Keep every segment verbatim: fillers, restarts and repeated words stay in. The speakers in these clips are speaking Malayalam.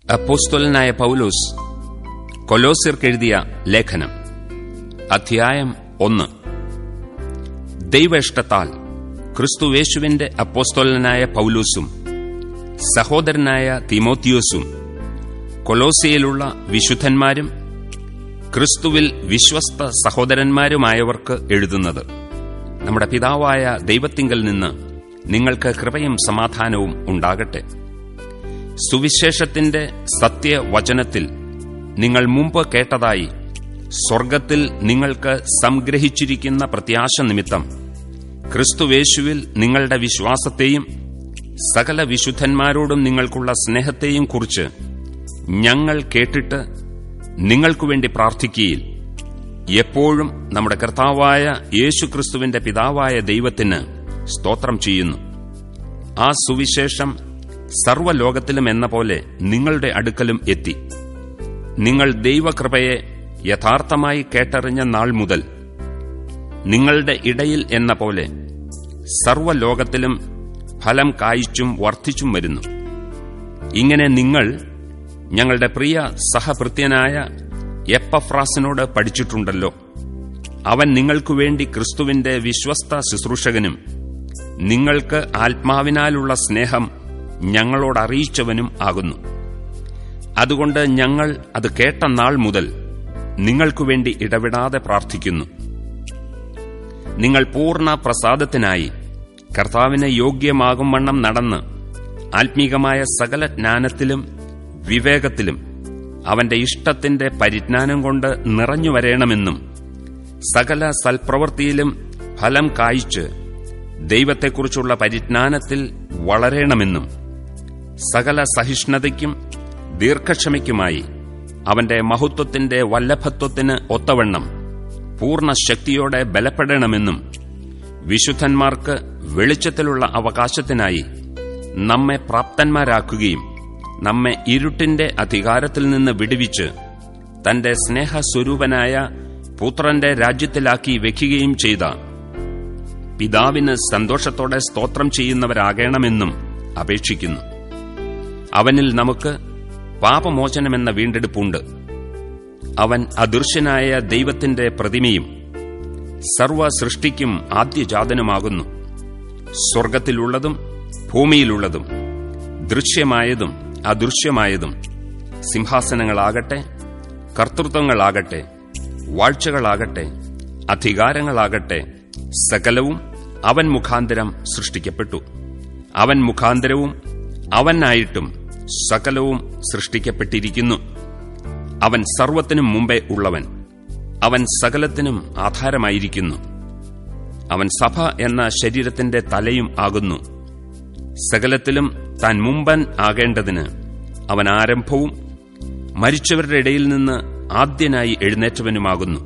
അപ്പോസ്തലനായ പൗലോസ് കൊലോസ്യർക്കെഴുതിയ ലേഖനം, അധ്യായം ഒന്ന്. ദൈവേഷ്ടത്താൽ ക്രിസ്തുവേശുവിന്റെ അപ്പോസ്തലനായ പൗലോസും സഹോദരനായ തീമോത്തിയോസും കൊലോസ്യയിലുള്ള വിശുദ്ധന്മാരും ക്രിസ്തുവിൽ വിശ്വസ്ത സഹോദരന്മാരുമായവർക്ക് എഴുതുന്നത്, നമ്മുടെ പിതാവായ ദൈവത്തിങ്കൽ നിന്ന് നിങ്ങൾക്ക് കൃപയും സമാധാനവും ഉണ്ടാകട്ടെ. സുവിശേഷത്തിന്റെ സത്യവചനത്തിൽ നിങ്ങൾ മുമ്പ് കേട്ടതായി സ്വർഗ്ഗത്തിൽ നിങ്ങൾക്ക് സംഗ്രഹിച്ചിരിക്കുന്ന പ്രത്യാശ നിമിത്തം ക്രിസ്തുവേശുവിൽ നിങ്ങളുടെ വിശ്വാസത്തെയും സകല വിശുദ്ധന്മാരോടും നിങ്ങൾക്കുള്ള സ്നേഹത്തെയും കുറിച്ച് ഞങ്ങൾ കേട്ടിട്ട് നിങ്ങൾക്കുവേണ്ടി പ്രാർത്ഥിക്കുകയിൽ എപ്പോഴും നമ്മുടെ കർത്താവായ യേശുക്രിസ്തുവിന്റെ പിതാവായ ദൈവത്തിന് സ്തോത്രം ചെയ്യുന്നു. ആ സുവിശേഷം സർവ്വലോകത്തിലും എന്ന പോലെ നിങ്ങളുടെ അടുക്കലും എത്തി. നിങ്ങൾ ദൈവകൃപയെ യഥാർത്ഥമായി കേട്ടറിഞ്ഞ നാൾ മുതൽ നിങ്ങളുടെ ഇടയിൽ എന്ന പോലെ സർവ്വലോകത്തിലും ഫലം കായ്ച്ചും വർദ്ധിച്ചും വരുന്നു. ഇങ്ങനെ നിങ്ങൾ ഞങ്ങളുടെ പ്രിയ സഹഭൃത്യനായ എപ്പഫ്രാസിനോട് പഠിച്ചിട്ടുണ്ടല്ലോ. അവൻ നിങ്ങൾക്കുവേണ്ടി ക്രിസ്തുവിന്റെ വിശ്വസ്ത ശുശ്രൂഷകനും നിങ്ങൾക്ക് ആത്മാവിനാലുള്ള സ്നേഹം ഞങ്ങളോടറിയിച്ചവനും ആകുന്നു. അതുകൊണ്ട് ഞങ്ങൾ അത് കേട്ട നാൾ മുതൽ നിങ്ങൾക്കുവേണ്ടി ഇടവിടാതെ പ്രാർത്ഥിക്കുന്നു. നിങ്ങൾ പൂർണ്ണ പ്രസാദത്തിനായി കർത്താവിന് യോഗ്യമാകും വണ്ണം നടന്ന് ആത്മീകമായ സകല ജ്ഞാനത്തിലും വിവേകത്തിലും അവന്റെ ഇഷ്ടത്തിന്റെ പരിജ്ഞാനം കൊണ്ട് നിറഞ്ഞു വരേണമെന്നും സകല സൽപ്രവൃത്തിയിലും ഫലം കായ്ച്ച് ദൈവത്തെക്കുറിച്ചുള്ള പരിജ്ഞാനത്തിൽ വളരേണമെന്നും സകല സഹിഷ്ണുതയ്ക്കും ദീർഘക്ഷമയ്ക്കുമായി അവന്റെ മഹത്വത്തിന്റെ വല്ലഭത്വത്തിന് ഒത്തവണ്ണം പൂർണ്ണ ശക്തിയോടെ ബലപ്പെടണമെന്നും വിശുദ്ധന്മാർക്ക് വെളിച്ചത്തിലുള്ള അവകാശത്തിനായി നമ്മെ പ്രാപ്തന്മാരാക്കുകയും നമ്മെ ഇരുട്ടിന്റെ അധികാരത്തിൽ നിന്ന് വിടുവിച്ച് തന്റെ സ്നേഹസ്വരൂപനായ പുത്രന്റെ രാജ്യത്തിലാക്കി വയ്ക്കുകയും ചെയ്ത പിതാവിന് സന്തോഷത്തോടെ സ്തോത്രം ചെയ്യുന്നവരാകണമെന്നും അപേക്ഷിക്കുന്നു. അവനിൽ നമുക്ക് പാപമോചനമെന്ന വീണ്ടെടുപ്പുണ്ട്. അവൻ അദൃശ്യനായ ദൈവത്തിന്റെ പ്രതിമയും സർവ്വ സൃഷ്ടിക്കും ആദ്യജാതനുമാകുന്നു. സ്വർഗ്ഗത്തിലുള്ളതും ഭൂമിയിലുള്ളതും ദൃശ്യമായതും അദൃശ്യമായതും, സിംഹാസനങ്ങളാകട്ടെ, കർത്തൃത്വങ്ങളാകട്ടെ, വാഴ്ചകളാകട്ടെ, അധികാരങ്ങളാകട്ടെ, സകലവും അവൻ മുഖാന്തരം സൃഷ്ടിക്കപ്പെട്ടു. അവൻ മുഖാന്തരവും അവനായിട്ടും സകലവും സൃഷ്ടിക്കപ്പെട്ടിരിക്കുന്നു. അവൻ സർവ്വത്തിനും മുമ്പേ ഉള്ളവൻ. അവൻ സകലത്തിനും ആധാരമായിരിക്കുന്നു. അവൻ സഭ എന്ന ശരീരത്തിന്റെ തലയും ആകുന്നു. സകലത്തിലും താൻ മുമ്പൻ ആകേണ്ടതിന് അവൻ ആരംഭവും മരിച്ചവരുടെ ഇടയിൽ നിന്ന് ആദ്യനായി എഴുന്നേറ്റവനുമാകുന്നു.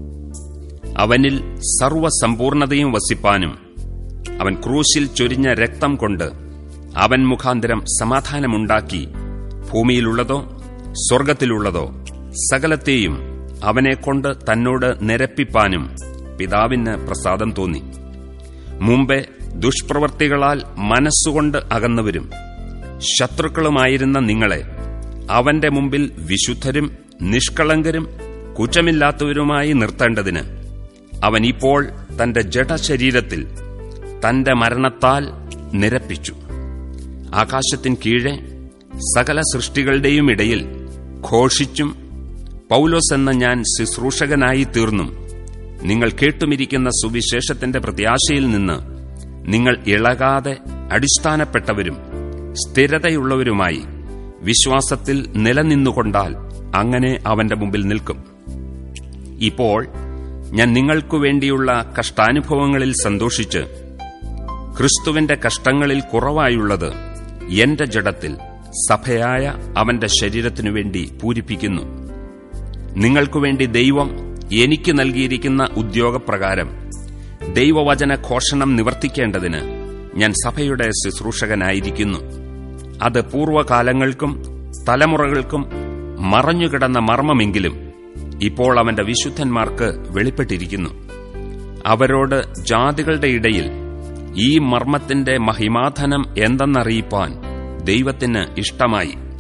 അവനിൽ സർവ്വസമ്പൂർണതയും വസിപ്പാനും അവൻ ക്രൂശിൽ ചൊരിഞ്ഞ രക്തം കൊണ്ട് അവൻ മുഖാന്തരം സമാധാനമുണ്ടാക്കി ഭൂമിയിലുള്ളതോ സ്വർഗ്ഗത്തിലുള്ളതോ സകലത്തെയും അവനെക്കൊണ്ട് തന്നോട് നിരപ്പിപ്പാനും പിതാവിന് പ്രസാദം തോന്നി. മുമ്പേ ദുഷ്പ്രവൃത്തികളാൽ മനസ്സുകൊണ്ട് അകന്നവരും ശത്രുക്കളുമായിരുന്ന നിങ്ങളെ അവന്റെ മുമ്പിൽ വിശുദ്ധരും നിഷ്കളങ്കരും കുറ്റമില്ലാത്തവരുമായി നിർത്തേണ്ടതിന് അവൻ ഇപ്പോൾ തന്റെ ജഡശരീരത്തിൽ തന്റെ മരണത്താൽ നിരപ്പിച്ചു. ആകാശത്തിൻ കീഴെ സകല സൃഷ്ടികളുടെയും ഇടയിൽ ഘോഷിച്ചും പൗലോസ് എന്ന ഞാൻ ശുശ്രൂഷകനായി തീർന്നും നിങ്ങൾ കേട്ടുമിരിക്കുന്ന സുവിശേഷത്തിന്റെ പ്രത്യാശയിൽ നിന്ന് നിങ്ങൾ ഇളകാതെ അടിസ്ഥാനപ്പെട്ടവരും സ്ഥിരതയുള്ളവരുമായി വിശ്വാസത്തിൽ നിലനിന്നുകൊണ്ടാൽ അങ്ങനെ അവന്റെ മുമ്പിൽ നിൽക്കും. ഇപ്പോൾ ഞാൻ നിങ്ങൾക്കുവേണ്ടിയുള്ള കഷ്ടാനുഭവങ്ങളിൽ സന്തോഷിച്ച് ക്രിസ്തുവിന്റെ കഷ്ടങ്ങളിൽ കുറവായുള്ളത് എന്റെ ജഡത്തിൽ സഭയായ അവന്റെ ശരീരത്തിനുവേണ്ടി പൂരിപ്പിക്കുന്നു. നിങ്ങൾക്കുവേണ്ടി ദൈവം എനിക്ക് നൽകിയിരിക്കുന്ന ഉദ്യോഗപ്രകാരം ദൈവവചന ഘോഷണം നിവർത്തിക്കേണ്ടതിന് ഞാൻ സഭയുടെ ശുശ്രൂഷകനായിരിക്കുന്നു. അത് പൂർവ്വകാലങ്ങൾക്കും തലമുറകൾക്കും മറഞ്ഞുകിടന്ന മർമ്മമെങ്കിലും ഇപ്പോൾ അവന്റെ വിശുദ്ധന്മാർക്ക് വെളിപ്പെട്ടിരിക്കുന്നു. അവരോട് ജാതികളുടെ ഇടയിൽ ഈ മർമ്മത്തിന്റെ മഹിമാധനം എന്തെന്നറിയിപ്പാൻ ദൈവത്തിന് ഇഷ്ടമായി.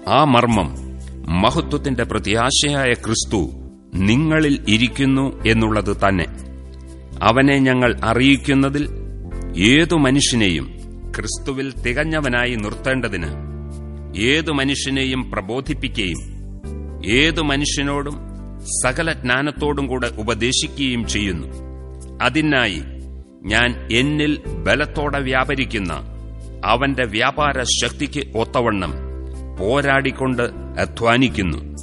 ആ മർമ്മം, മഹത്വത്തിന്റെ പ്രത്യാശയായ ക്രിസ്തു നിങ്ങളിൽ ഇരിക്കുന്നു എന്നുള്ളത് തന്നെ. അവനെ ഞങ്ങൾ അറിയിക്കുന്നതിൽ ഏതു മനുഷ്യനെയും ക്രിസ്തുവിൽ തികഞ്ഞവനായി നിർത്തേണ്ടതിന് ഏതു മനുഷ്യനെയും പ്രബോധിപ്പിക്കുകയും ഏതു മനുഷ്യനോടും സകല ജ്ഞാനത്തോടും കൂടെ ഉപദേശിക്കുകയും ചെയ്യുന്നു. അതിനായി ഞാൻ എന്നിൽ ബലത്തോടെ വ്യാപരിക്കുന്ന അവന്റെ വ്യാപാര ശക്തിക്ക് ഒത്തവണ്ണം പോരാടിക്കൊണ്ട് അധ്വാനിക്കുന്നു.